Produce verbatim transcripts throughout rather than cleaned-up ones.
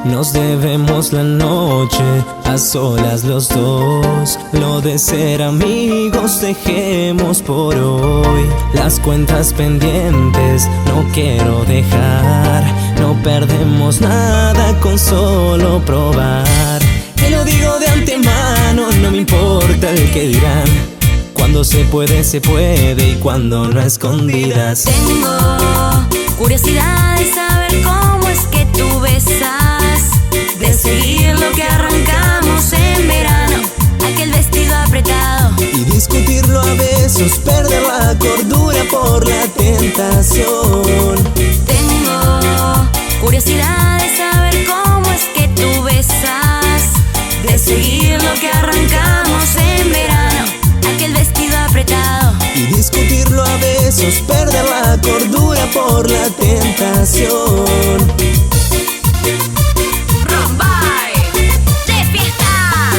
Nos debemos la noche, a solas los dos. Lo de ser amigos dejemos por hoy. Las cuentas pendientes no quiero dejar. No perdemos nada con solo probar. Te lo digo de antemano, no me importa el que dirán. Cuando se puede, se puede, y cuando no, a escondidas. Tengo curiosidad de saber cómo es que tú besas, de seguir lo que arrancamos en verano, aquel vestido apretado, y discutirlo a besos, perder la cordura por la tentación. Tengo curiosidad de saber cómo es que tú besas, de seguir lo que arrancamos en verano, aquel vestido apretado, y discutirlo a besos, perder la cordura por la tentación. Rombay de fiesta.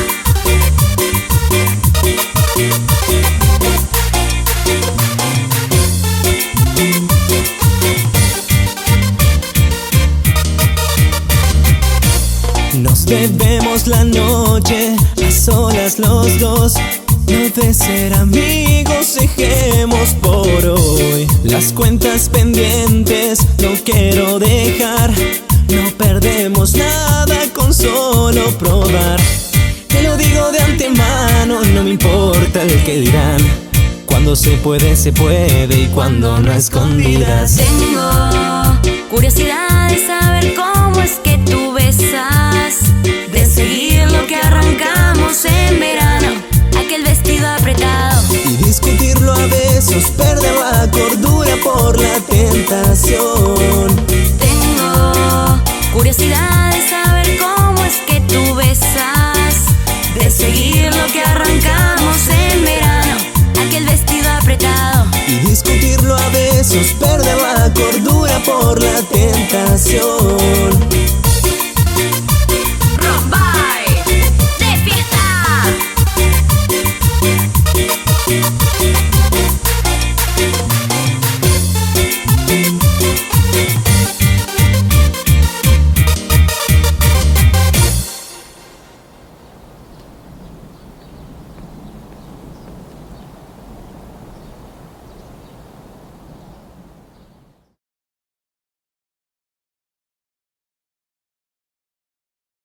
Nos debemos la noche, a solas los dos. No de ser amigos dejemos por hoy. Las cuentas pendientes no quiero dejar. No perdemos nada con solo probar. Te lo digo de antemano, no me importa el que dirán. Cuando se puede, se puede, y cuando no, a escondidas. Tengo curiosidad de saber cómo es que tú besas, de seguir lo que arrancamos en verano, aquel vestido apretado, y discutirlo a besos, perder la cordura por la tentación. Tengo curiosidad de saber cómo es que tú besas, de seguir lo que arrancamos en verano, aquel vestido apretado, y discutirlo a besos, perder la cordura por la tentación.